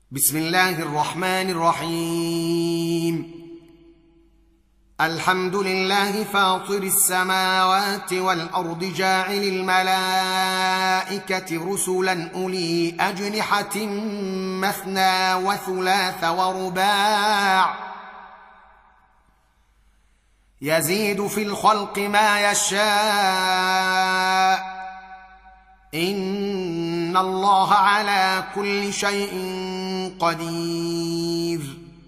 بسم الله الرحمن الرحيم. الحمد لله فاطر السماوات والأرض جاعل الملائكة رسلا أولي أجنحة مثنى وثلاث ورباع يزيد في الخلق ما يشاء إن الله على كل شيء قدير.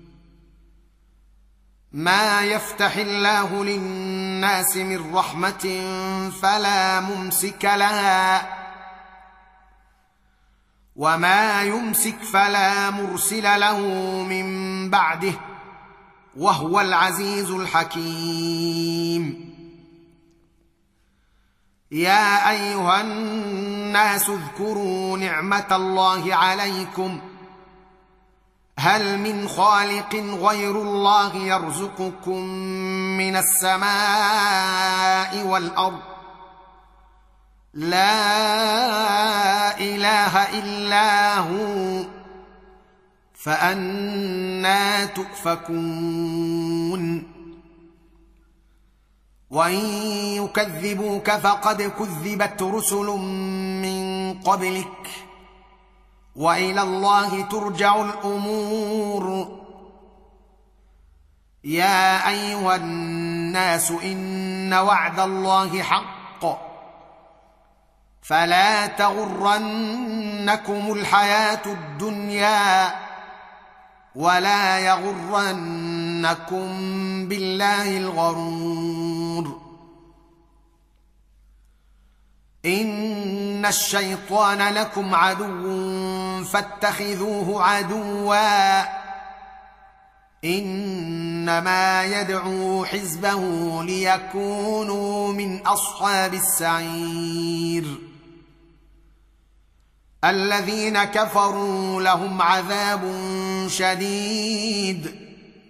ما يفتح الله للناس من رحمة فلا ممسك لها وما يمسك فلا مرسل له من بعده وهو العزيز الحكيم. يا أيها الناس اذكروا نعمة الله عليكم هل من خالق غير الله يرزقكم من السماء والأرض لا إله إلا هو فأنى تؤفكون. وإن يكذبوك فقد كذبت رسل من قبلك وإلى الله ترجع الأمور. يا أيها الناس إن وعد الله حق فلا تغرنكم الحياة الدنيا ولا يغرنكم بالله الغرور. إن الشيطان لكم عدو فاتخذوه عدوا إنما يدعو حزبه ليكونوا من أصحاب السعير. الذين كفروا لهم عذاب شديد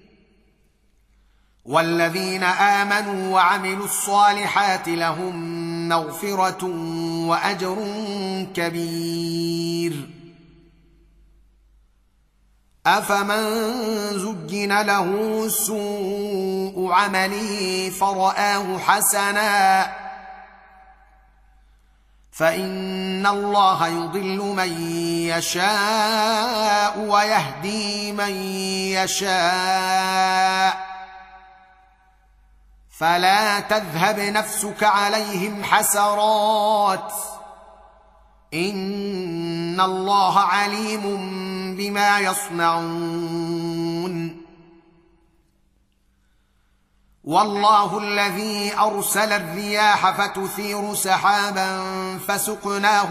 والذين آمنوا وعملوا الصالحات لهم مغفرة وأجر كبير. أفمن زين له سوء عمله فرآه حسنا فإن الله يضل من يشاء ويهدي من يشاء فلا تذهب نفسك عليهم حسرات إن الله عليم بما يصنعون. والله الذي أرسل الرياح فتثير سحابا فسقناه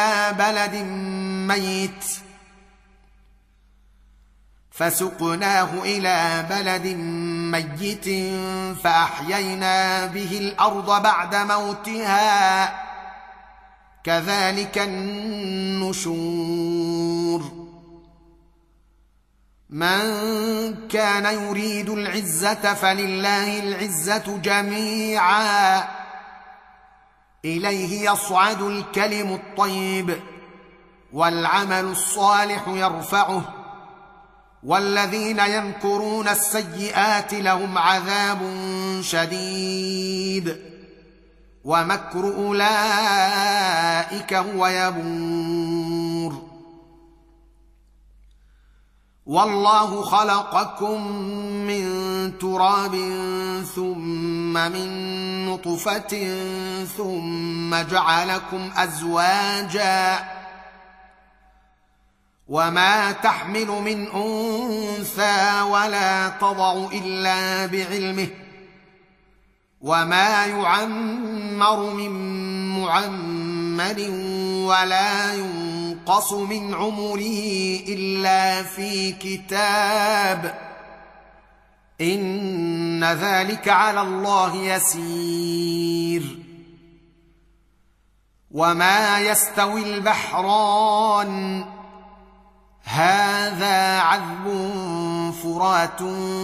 إلى بلد ميت فأحيينا به الأرض بعد موتها كذلك النشور. من كان يريد العزة فلله العزة جميعا إليه يصعد الكلم الطيب والعمل الصالح يرفعه والذين يمكرون السيئات لهم عذاب شديد ومكر أولئك هو يبور. والله خلقكم من تراب ثم من نطفة ثم جعلكم أزواجا وما تحمل من أنثى ولا تضع إلا بعلمه وما يعمر من معمر ولا ينقص من عمره إلا في كتاب إن ذلك على الله يسير. وما يستوي البحران هذا عذب فرات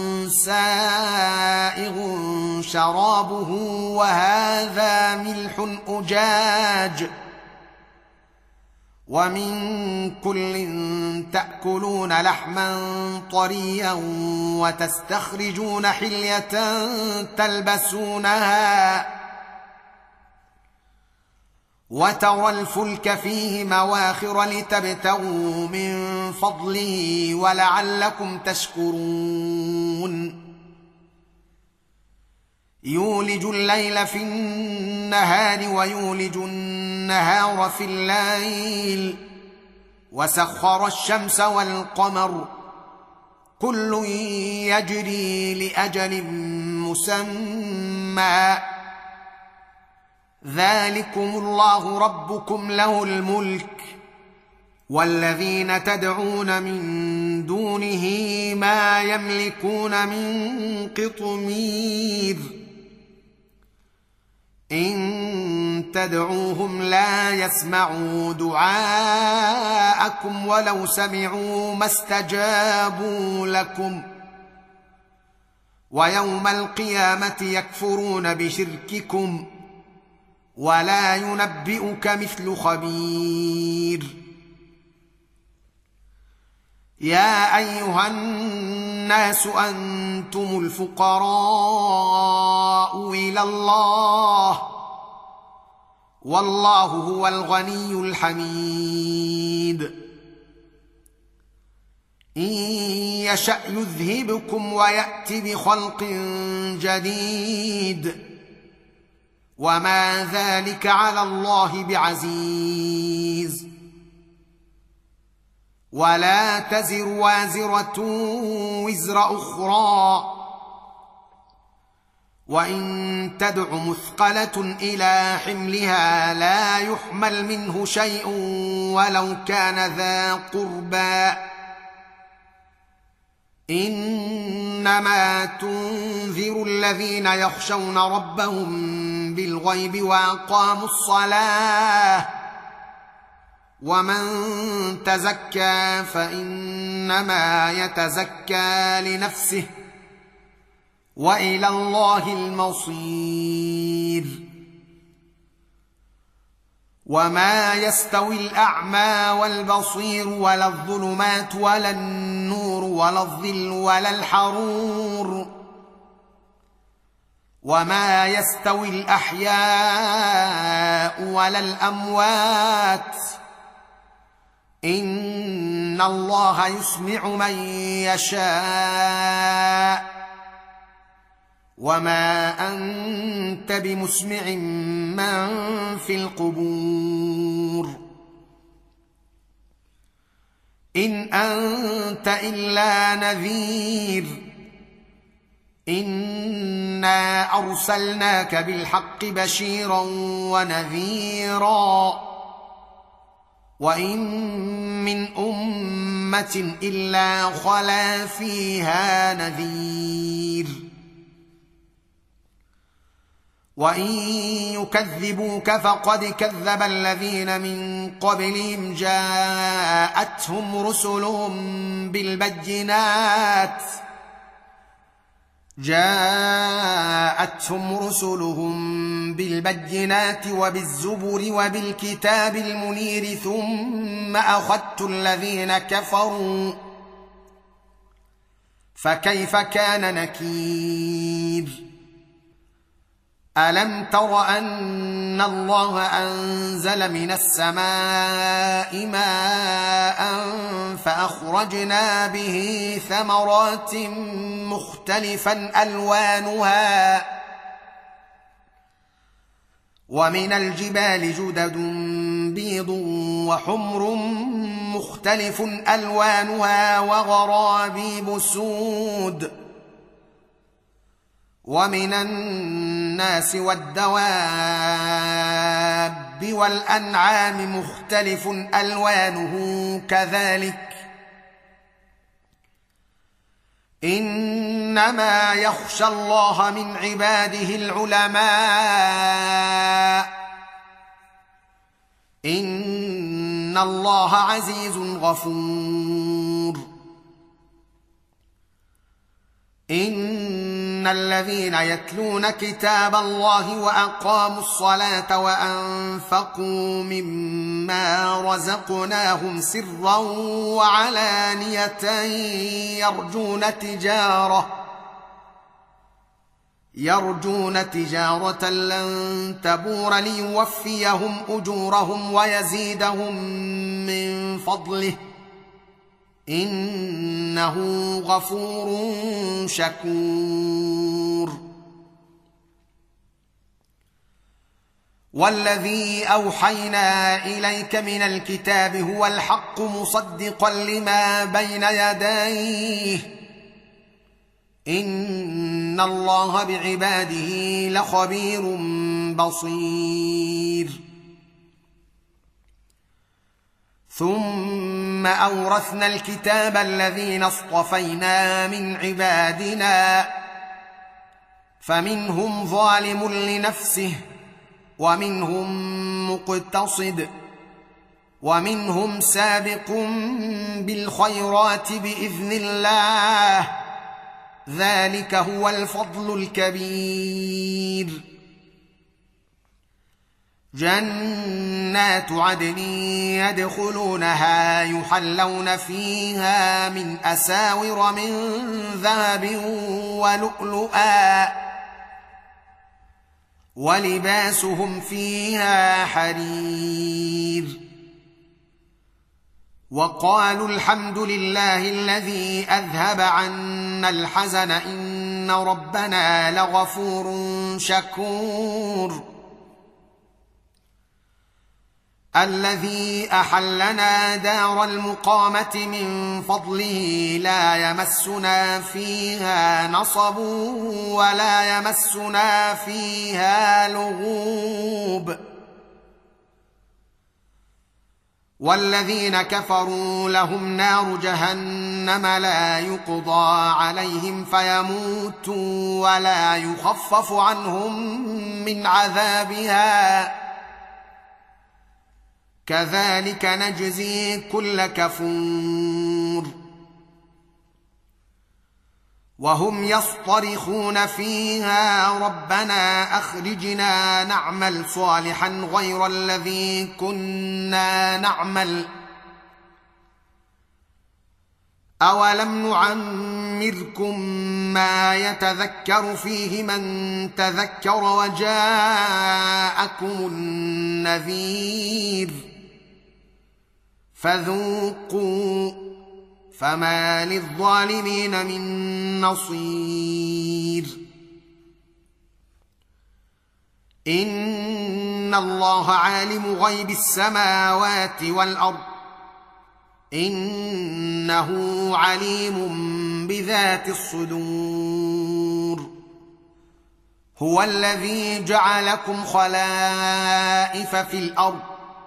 سائغ شرابه وهذا ملح أجاج ومن كل تاكلون لحما طريا وتستخرجون حليه تلبسونها وترى الفلك فيه مواخر لتبتغوا من فضله ولعلكم تشكرون يولج الليل في النهار ويولج النهار في الليل وسخر الشمس والقمر كل يجري لاجل مسمى ذلكم الله ربكم له الملك والذين تدعون من دونه ما يملكون من قطمير إن تدعوهم لا يسمعوا دعاءكم ولو سمعوا ما استجابوا لكم ويوم القيامة يكفرون بشرككم ولا ينبئك مثل خبير يا أيها الناس أنتم الفقراء إلى الله والله هو الغني الحميد إن يشأ يذهبكم ويأت بخلق جديد وما ذلك على الله بعزيز ولا تزر وازرة وزر أخرى وإن تدع مثقلة إلى حملها لا يحمل منه شيء ولو كان ذا قربى إنما تنذر الذين يخشون ربهم بالغيب وأقاموا الصلاة ومن تزكى فإنما يتزكى لنفسه وإلى الله المصير وما يستوي الأعمى والبصير ولا الظلمات ولا النور ولا الظل ولا الحرور وما يستوي الأحياء ولا الأموات إن الله يسمع من يشاء وما أنت بمسمع من في القبور إن أنت إلا نذير إنا أرسلناك بالحق بشيرا ونذيرا وإن من أمة إلا خلا فيها نذير وإن يكذبوك فقد كذب الذين من قبلهم جاءتهم رسلهم بالبينات وبالزبر وبالكتاب المنير ثم أخذت الذين كفروا فكيف كان نكير ألم تر أن الله أنزل من السماء ماء فأخرجنا به ثمرات مختلفا ألوانها ومن الجبال جدد بيض وحمر مختلف ألوانها وغرابيب سود ومن الناس والدواب والأنعام مختلف ألوانه كذلك إنما يخشى الله من عباده العلماء إن الله عزيز غفور إن ان الذين يتلون كتاب الله واقاموا الصلاه وانفقوا مما رزقناهم سرا وعلانيه يرجون تجاره لن تبور ليوفيهم اجورهم ويزيدهم من فضله انه غفور شكور. والذي اوحينا اليك من الكتاب هو الحق مصدقا لما بين يديه ان الله بعباده لخبير بصير. ثم اورثنا الكتاب الذين اصطفينا من عبادنا فمنهم ظالم لنفسه ومنهم مقتصد ومنهم سابق بالخيرات باذن الله ذلك هو الفضل الكبير. جنات عدن يدخلونها يحلون فيها من أساور من ذهب ولؤلؤا ولباسهم فيها حرير. وقالوا الحمد لله الذي أذهب عنا الحزن إن ربنا لغفور شكور. الذي أحلنا دار المقامة من فضله لا يمسنا فيها نصب ولا يمسنا فيها لغوب. والذين كفروا لهم نار جهنم لا يقضى عليهم فيموتوا ولا يخفف عنهم من عذابها كذلك نجزي كل كفور. وهم يصطرخون فيها ربنا أخرجنا نعمل صالحا غير الذي كنا نعمل أولم نعمركم ما يتذكر فيه من تذكر وجاءكم النذير فذوقوا فما للظالمين من نصير. إن الله عالم غيب السماوات والأرض إنه عليم بذات الصدور. هو الذي جعلكم خلائف في الأرض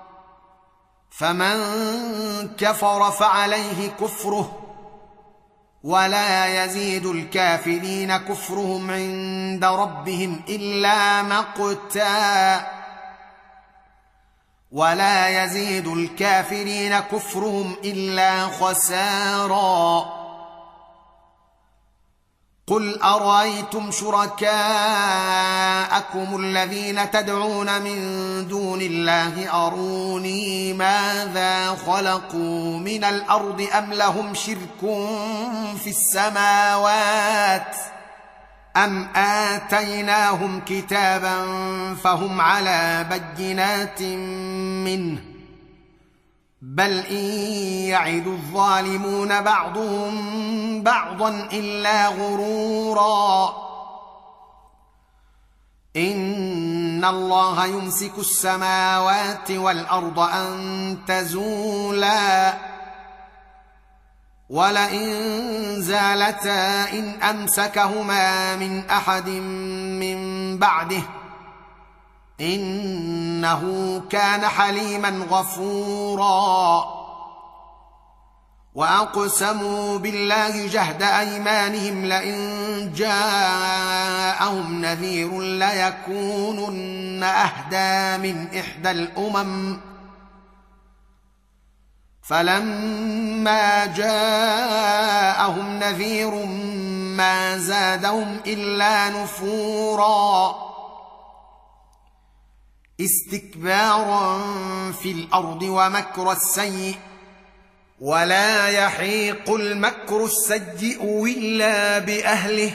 فمن كفر فعليه كفره ولا يزيد الكافرين كفرهم عند ربهم إلا مقتا ولا يزيد الكافرين كفرهم إلا خسارا. قل أرأيتم شركاءكم الذين تدعون من دون الله أروني ماذا خلقوا من الأرض أم لهم شرك في السماوات أم آتيناهم كتابا فهم على بينات منه بل إن يعد الظالمون بعضهم بعضا إلا غرورا. إن الله يمسك السماوات والأرض أن تزولا ولئن زالتا إن أمسكهما من أحد من بعده إنه كان حليما غفورا. وأقسموا بالله جهد أيمانهم لئن جاءهم نذير ليكونن أهدى من إحدى الأمم فلما جاءهم نذير ما زادهم الا نفورا استكبارا في الارض ومكر السيئ ولا يحيق المكر السيئ الا باهله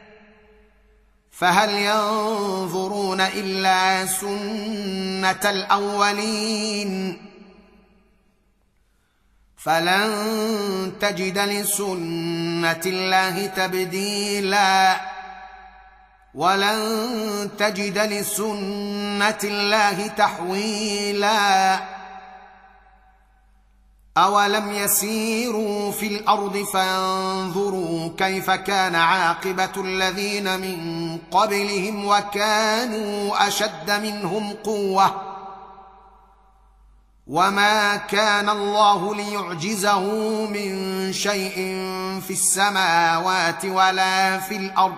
فهل ينظرون الا سنه الاولين فلن تجد لسنه الله تبديلا ولن تجد لسنه الله تحويلا اولم يسيروا في الارض فينظروا كيف كان عاقبه الذين من قبلهم وكانوا اشد منهم قوه وما كان الله ليعجزه من شيء في السماوات ولا في الارض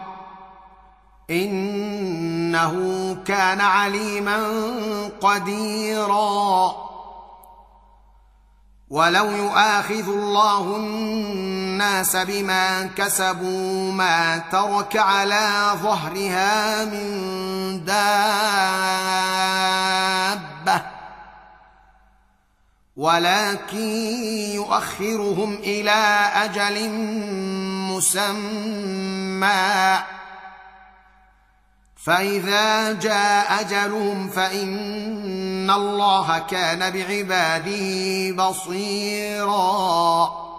انه كان عليما قديرا ولو يؤاخذ الله الناس بما كسبوا ما ترك على ظهرها من دابه ولكن يؤخرهم الى اجل مسمى فاذا جاء اجلهم فان الله كان بعباده بصيرا